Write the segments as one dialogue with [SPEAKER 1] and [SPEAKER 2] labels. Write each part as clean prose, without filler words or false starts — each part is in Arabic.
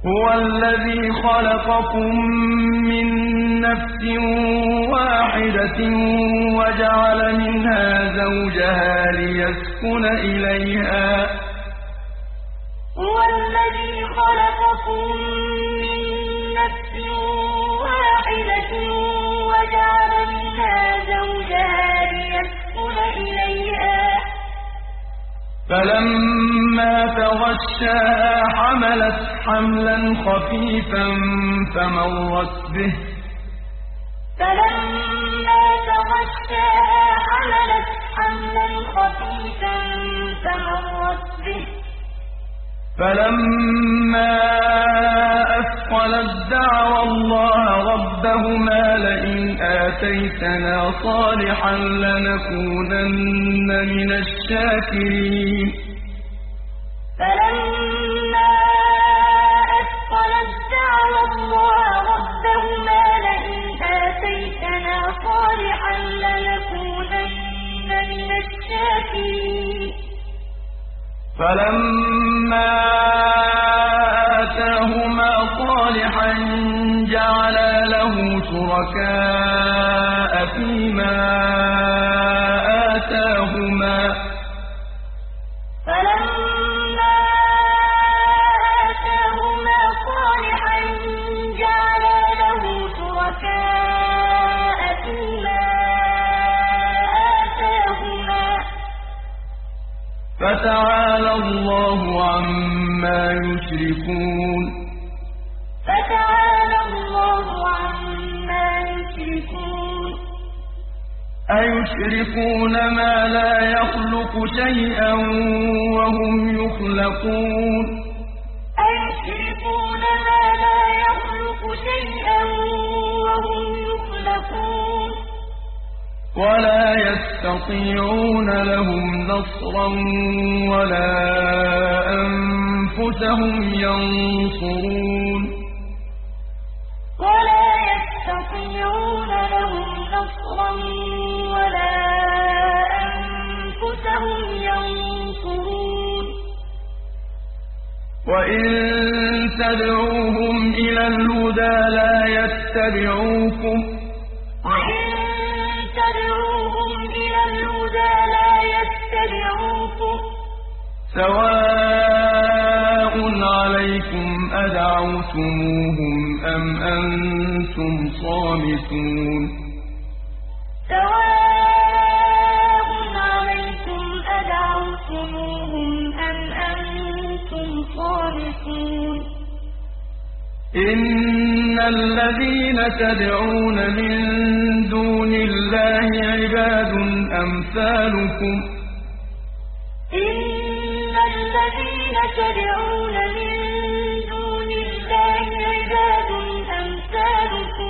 [SPEAKER 1] هو الذي خلقكم من نفس واحدة وجعل منها زوجها ليسكن إليها
[SPEAKER 2] هو الذي خلقكم من نفس واحدة وجعل منها زوجها ليسكن إليها
[SPEAKER 1] فلما تغشاها حملت حملا خفيفا فمرت به
[SPEAKER 2] فلما تغشاها حملت حملا خفيفا فمرت به
[SPEAKER 1] فلما أثقلت دعوا الله ربهما لئن آتيتنا صالحا لنكونن من الشاكرين
[SPEAKER 2] فلما أثقلت دعوا الله ربهما لئن آتيتنا صالحا لنكونن من الشاكرين
[SPEAKER 1] فلما آتاهما صالحا جعلا له شركاء فيما آتاهما
[SPEAKER 2] فلما آتاهما صالحا جعلا له شركاء فيما آتاهما
[SPEAKER 1] فتعالى الله عما يشركون
[SPEAKER 2] فتعالى الله عما يشركون
[SPEAKER 1] أيشركون ما لا يخلق شيئا وهم يخلقون
[SPEAKER 2] أيشركون ما لا يخلق شيئا وهم يخلقون
[SPEAKER 1] ولا يستطيعون لهم نصرا ولا أنفسهم ينصرون
[SPEAKER 2] ولا يستطيعون لهم نصرا ولا أنفسهم ينصرون
[SPEAKER 1] وإن تدعوهم إلى الهدى لا يتبعوكم
[SPEAKER 2] وإن تدعوهم إلى الهدى لا يتبعوكم
[SPEAKER 1] سواء عليكم أدعوتموهم أم أنتم صامتون
[SPEAKER 2] سواء عليكم أدعوتموهم أم أنتم صامتون
[SPEAKER 1] إن الذين تدعون من دون الله عباد أمثالكم
[SPEAKER 2] إن الذين تدعون من دون الله عباد أمثالكم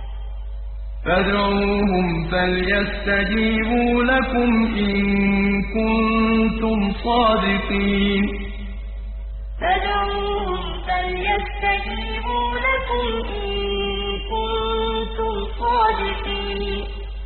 [SPEAKER 1] فادعوهم فليستجيبوا لكم إن كنتم صادقين
[SPEAKER 2] فادعوهم فليستجيبوا لكم إن كنتم صادقين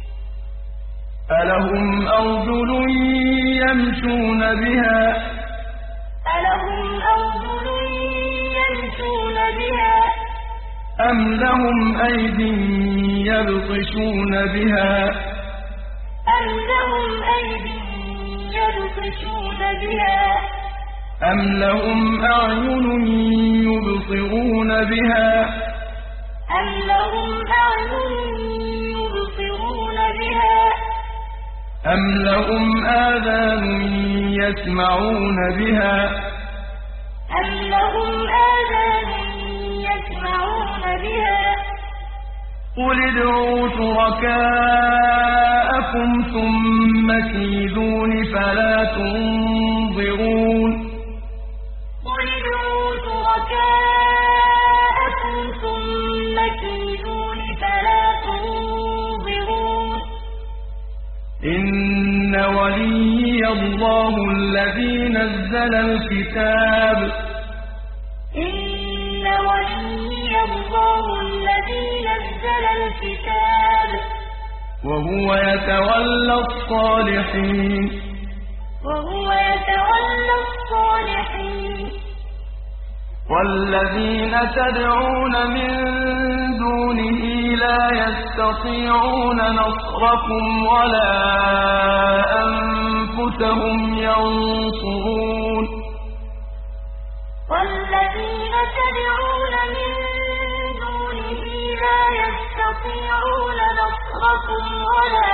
[SPEAKER 1] ألهم أرجل يمشون بها
[SPEAKER 2] ألهم أرجل يمشون بها
[SPEAKER 1] أم لهم أيد يبطشون بها
[SPEAKER 2] أم لهم أيد يبطشون بها
[SPEAKER 1] أم لهم أعين يبصرون بها
[SPEAKER 2] أم لهم أعين يبصرون بها
[SPEAKER 1] أم لهم آذان يسمعون بها
[SPEAKER 2] أم لهم آذان يسمعون بها
[SPEAKER 1] قل ادعوا شركاءكم ثم كيدون فلا تنظرون
[SPEAKER 2] قل ادعوا شركاءكم ثم كيدون فلا تنظرون
[SPEAKER 1] إن وليي الله الذي نزل الكتاب
[SPEAKER 2] إن وليي الله الذي نزل الكتاب
[SPEAKER 1] وهو يتولى الصالحين
[SPEAKER 2] وهو يتولى الصالحين
[SPEAKER 1] والذين تدعون من دونه لا يستطيعون نصركم ولا أنفسهم ينصرون
[SPEAKER 2] والذين تدعون من دونه لا يستطيعون نصركم ولا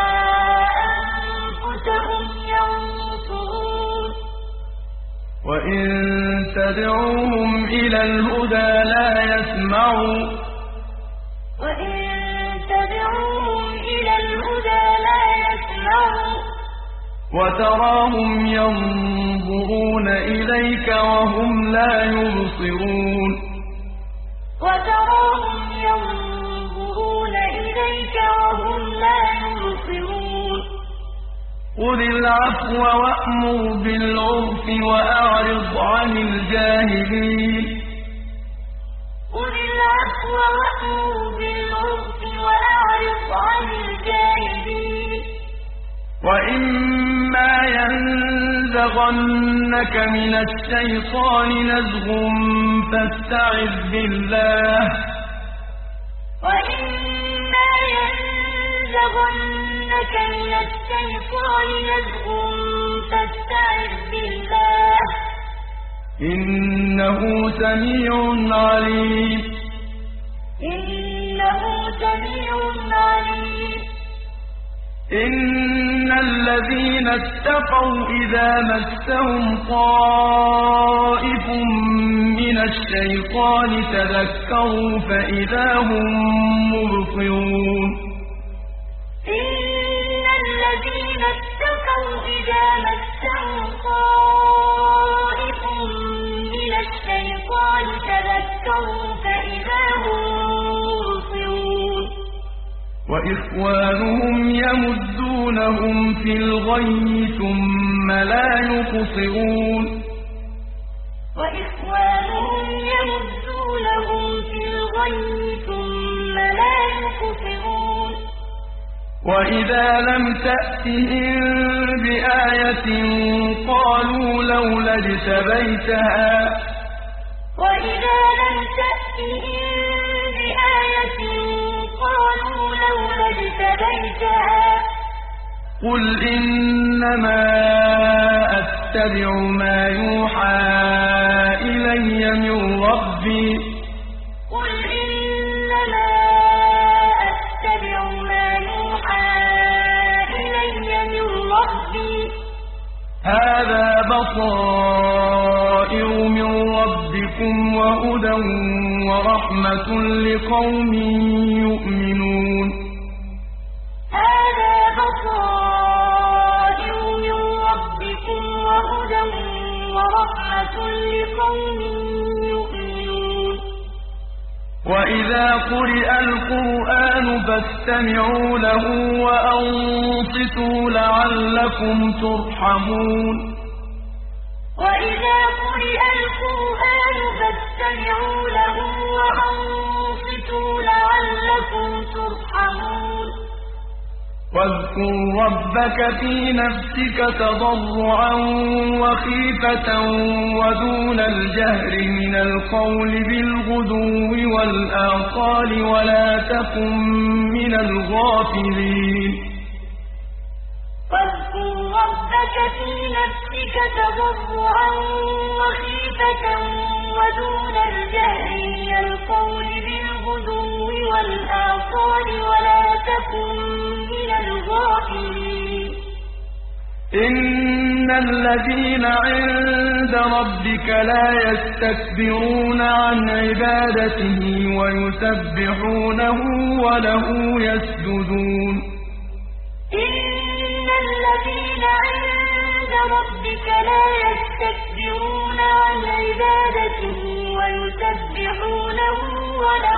[SPEAKER 2] أنفسهم ينصرون
[SPEAKER 1] وإن تدعوهم إلى الهدى لا يسمعوا
[SPEAKER 2] وإن تدعوهم إلى الهدى لا يسمعوا
[SPEAKER 1] وتراهم ينظرون إليك وهم لا يبصرون
[SPEAKER 2] وتراهم ينظرون إليك وهم لا يبصرون
[SPEAKER 1] خذ العفو وأمر بالعرف وأعرض عن الجاهلين
[SPEAKER 2] خذ العفو وأمر بالعرف وأعرض عن الجاهلين
[SPEAKER 1] وإما ينزغنك من الشيطان نزغ فاستعذ بالله
[SPEAKER 2] وإما ينزغنك من الشيطان نزغ فاستعذ بالله
[SPEAKER 1] إنه سميع عليم
[SPEAKER 2] إنه سميع عليم
[SPEAKER 1] إن الذين اتقوا إذا مسهم طائف من الشيطان تذكروا فإذا هم مبصرون
[SPEAKER 2] إن الذين اتقوا إذا مسهم طائف من الشيطان تذكروا فإذا هم مبصرون
[SPEAKER 1] وإخوانهم يمدونهم في الغي ثم لا يقصرون
[SPEAKER 2] وإخوانهم يمدونهم في الغي ثم لا يقصرون
[SPEAKER 1] وإذا لم تأتهم بآية قالوا لولا اجتبيتها
[SPEAKER 2] وإذا لم تأتهم بآية قالوا لولا اجتبيتها
[SPEAKER 1] قل إنما أتبع ما يوحى إلي من ربي
[SPEAKER 2] قل إنما أتبع ما يوحى إلي من ربي
[SPEAKER 1] هذا بصائر من ربكم وهدى ورحمة لقوم يؤمنون
[SPEAKER 2] هذا بصائر من ربكم وهدى ورحمة لقوم يؤمنون
[SPEAKER 1] وإذا قرئ القرآن فاستمعوا له وأنصتوا لعلكم ترحمون
[SPEAKER 2] وإذا قرئ القرآن فاستمعوا له وأنصتوا لعلكم ترحمون
[SPEAKER 1] واذكر ربك في نفسك تضرعا وخيفة ودون الجهر من القول بالغدو والآصال ولا تكن من الغافلين
[SPEAKER 2] واذكر ربك في نفسك تضرعا وخيفة ودون الجهر من القول بالغدو والآصال ولا تكن من الغافلين
[SPEAKER 1] إن الذين عند ربك لا يستكبرون عن عبادته ويسبحونه وله يسجدون
[SPEAKER 2] إن الذين عند ربك لا يستكبرون عن عبادته ويسبحونه وله